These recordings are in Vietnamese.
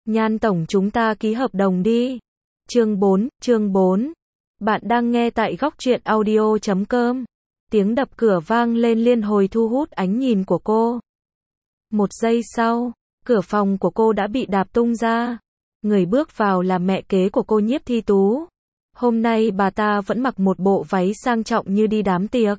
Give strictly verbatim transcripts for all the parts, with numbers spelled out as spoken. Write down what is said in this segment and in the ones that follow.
Nhan tổng chúng ta ký hợp đồng đi. Chương bốn, chương bốn. Bạn đang nghe tại góc truyện audio chấm com. Tiếng đập cửa vang lên liên hồi thu hút ánh nhìn của cô. Một giây sau, cửa phòng của cô đã bị đạp tung ra. Người bước vào là mẹ kế của cô Nhiếp Thi Tú. Hôm nay bà ta vẫn mặc một bộ váy sang trọng như đi đám tiệc.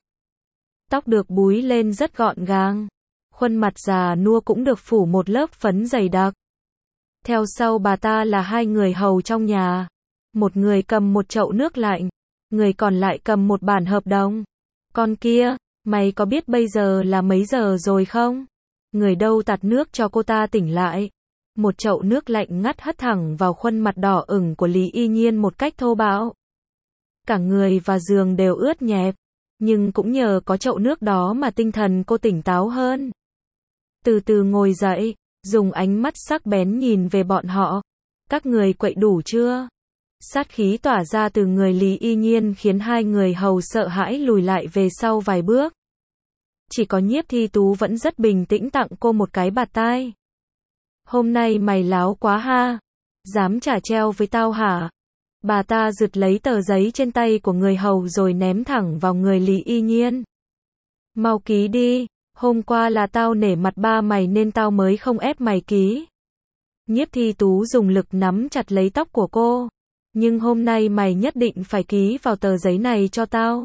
Tóc được búi lên rất gọn gàng. Khuôn mặt già nua cũng được phủ một lớp phấn dày đặc. Theo sau bà ta là hai người hầu trong nhà. Một người cầm một chậu nước lạnh, người còn lại cầm một bản hợp đồng. Con kia, mày có biết bây giờ là mấy giờ rồi không? Người đâu tạt nước cho cô ta tỉnh lại. Một chậu nước lạnh ngắt hất thẳng vào khuôn mặt đỏ ửng của Lý Y Nhiên một cách thô bạo. Cả người và giường đều ướt nhẹp, nhưng cũng nhờ có chậu nước đó mà tinh thần cô tỉnh táo hơn. Từ từ ngồi dậy, dùng ánh mắt sắc bén nhìn về bọn họ. Các người quậy đủ chưa? Sát khí tỏa ra từ người Lý Y Nhiên khiến hai người hầu sợ hãi lùi lại về sau vài bước. Chỉ có Nhiếp Thi Tú vẫn rất bình tĩnh tặng cô một cái bạt tai. Hôm nay mày láo quá ha. Dám trả treo với tao hả? Bà ta giật lấy tờ giấy trên tay của người hầu rồi ném thẳng vào người Lý Y Nhiên. Mau ký đi. Hôm qua là tao nể mặt ba mày nên tao mới không ép mày ký. Nhiếp Thi Tú dùng lực nắm chặt lấy tóc của cô. Nhưng hôm nay mày nhất định phải ký vào tờ giấy này cho tao.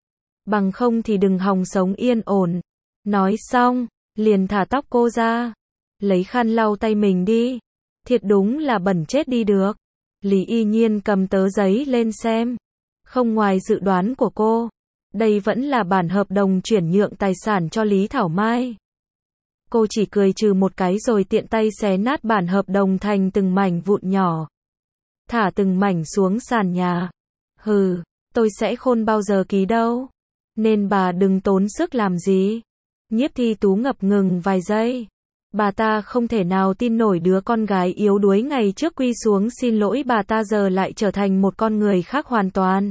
Bằng không thì đừng hòng sống yên ổn. Nói xong, liền thả tóc cô ra. Lấy khăn lau tay mình đi. Thiệt đúng là bẩn chết đi được. Lý Y Nhiên cầm tờ giấy lên xem. Không ngoài dự đoán của cô. Đây vẫn là bản hợp đồng chuyển nhượng tài sản cho Lý Thảo Mai. Cô chỉ cười trừ một cái rồi tiện tay xé nát bản hợp đồng thành từng mảnh vụn nhỏ. Thả từng mảnh xuống sàn nhà. Hừ, tôi sẽ khôn bao giờ ký đâu. Nên bà đừng tốn sức làm gì. Nhiếp Thi Tú ngập ngừng vài giây. Bà ta không thể nào tin nổi đứa con gái yếu đuối ngày trước quy xuống xin lỗi bà ta giờ lại trở thành một con người khác hoàn toàn.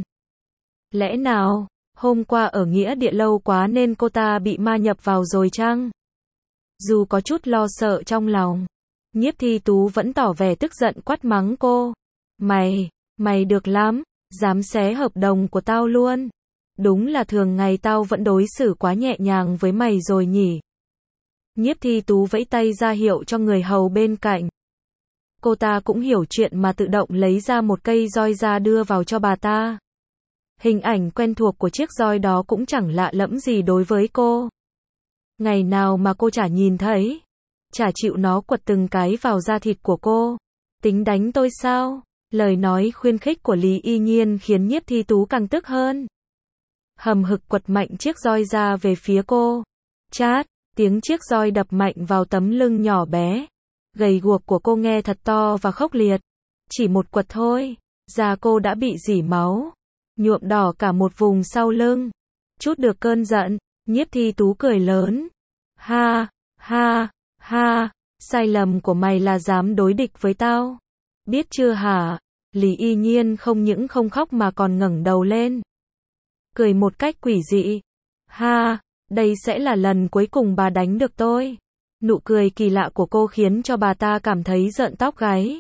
Lẽ nào, hôm qua ở nghĩa địa lâu quá nên cô ta bị ma nhập vào rồi chăng? Dù có chút lo sợ trong lòng, Nhiếp Thi Tú vẫn tỏ vẻ tức giận quát mắng cô. Mày, mày được lắm, dám xé hợp đồng của tao luôn. Đúng là thường ngày tao vẫn đối xử quá nhẹ nhàng với mày rồi nhỉ. Nhiếp Thi Tú vẫy tay ra hiệu cho người hầu bên cạnh. Cô ta cũng hiểu chuyện mà tự động lấy ra một cây roi ra đưa vào cho bà ta. Hình ảnh quen thuộc của chiếc roi đó cũng chẳng lạ lẫm gì đối với cô. Ngày nào mà cô chả nhìn thấy, chả chịu nó quật từng cái vào da thịt của cô. Tính đánh tôi sao? Lời nói khuyến khích của Lý Y Nhiên khiến Nhiếp Thi Tú càng tức hơn. Hầm hực quật mạnh chiếc roi ra về phía cô. Chát, tiếng chiếc roi đập mạnh vào tấm lưng nhỏ bé, gầy guộc của cô nghe thật to và khốc liệt. Chỉ một quật thôi, da cô đã bị rỉ máu, nhuộm đỏ cả một vùng sau lưng. Chút được cơn giận, Nhiếp Thi Tú cười lớn. Ha, ha, ha, sai lầm của mày là dám đối địch với tao. Biết chưa hả? Lý Y Nhiên không những không khóc mà còn ngẩng đầu lên. Cười một cách quỷ dị. Ha, đây sẽ là lần cuối cùng bà đánh được tôi. Nụ cười kỳ lạ của cô khiến cho bà ta cảm thấy rợn tóc gáy.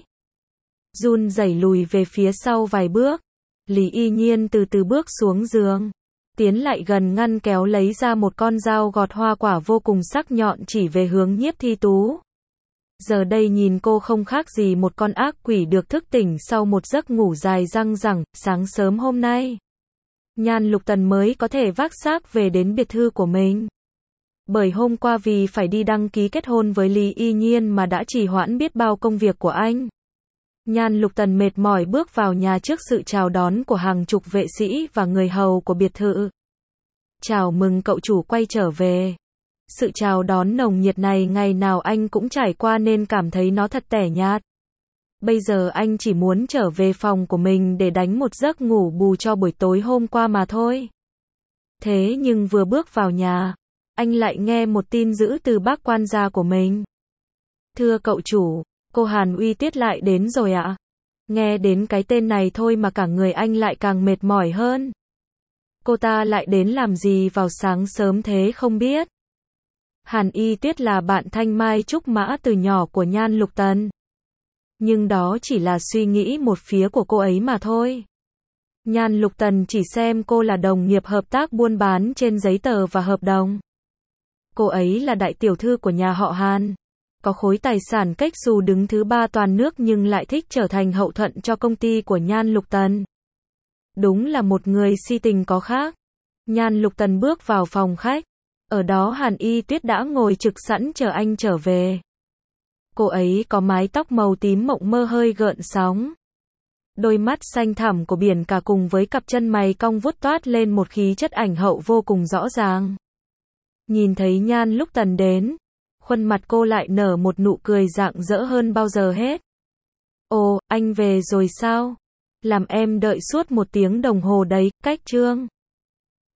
Run rẩy lùi về phía sau vài bước. Lý Y Nhiên từ từ bước xuống giường. Tiến lại gần ngăn kéo lấy ra một con dao gọt hoa quả vô cùng sắc nhọn chỉ về hướng Nhiếp Thi Tú. Giờ đây nhìn cô không khác gì một con ác quỷ được thức tỉnh sau một giấc ngủ dài dằng dẳng. Sáng sớm hôm nay, Nhan Lục Tần mới có thể vác xác về đến biệt thự của mình. Bởi hôm qua vì phải đi đăng ký kết hôn với Lý Y Nhiên mà đã trì hoãn biết bao công việc của anh. Nhan Lục Tần mệt mỏi bước vào nhà trước sự chào đón của hàng chục vệ sĩ và người hầu của biệt thự. Chào mừng cậu chủ quay trở về. Sự chào đón nồng nhiệt này ngày nào anh cũng trải qua nên cảm thấy nó thật tẻ nhạt. Bây giờ anh chỉ muốn trở về phòng của mình để đánh một giấc ngủ bù cho buổi tối hôm qua mà thôi. Thế nhưng vừa bước vào nhà, anh lại nghe một tin dữ từ bác quan gia của mình. Thưa cậu chủ, cô Hàn Uy Tiết lại đến rồi ạ. Nghe đến cái tên này thôi mà cả người anh lại càng mệt mỏi hơn. Cô ta lại đến làm gì vào sáng sớm thế không biết. Hàn Y Tuyết là bạn thanh mai trúc mã từ nhỏ của Nhan Lục Tần. Nhưng đó chỉ là suy nghĩ một phía của cô ấy mà thôi. Nhan Lục Tần chỉ xem cô là đồng nghiệp hợp tác buôn bán trên giấy tờ và hợp đồng. Cô ấy là đại tiểu thư của nhà họ Hàn, có khối tài sản cách dù đứng thứ ba toàn nước nhưng lại thích trở thành hậu thuẫn cho công ty của Nhan Lục Tần. Đúng là một người si tình có khác. Nhan Lục Tần bước vào phòng khách. Ở đó Hàn Y Tuyết đã ngồi trực sẵn chờ anh trở về. Cô ấy có mái tóc màu tím mộng mơ hơi gợn sóng. Đôi mắt xanh thẳm của biển cả cùng với cặp chân mày cong vuốt toát lên một khí chất ảnh hậu vô cùng rõ ràng. Nhìn thấy Nhan Lục Tần đến, khuôn mặt cô lại nở một nụ cười rạng rỡ hơn bao giờ hết. Ồ, anh về rồi sao? Làm em đợi suốt một tiếng đồng hồ đấy, cách trương.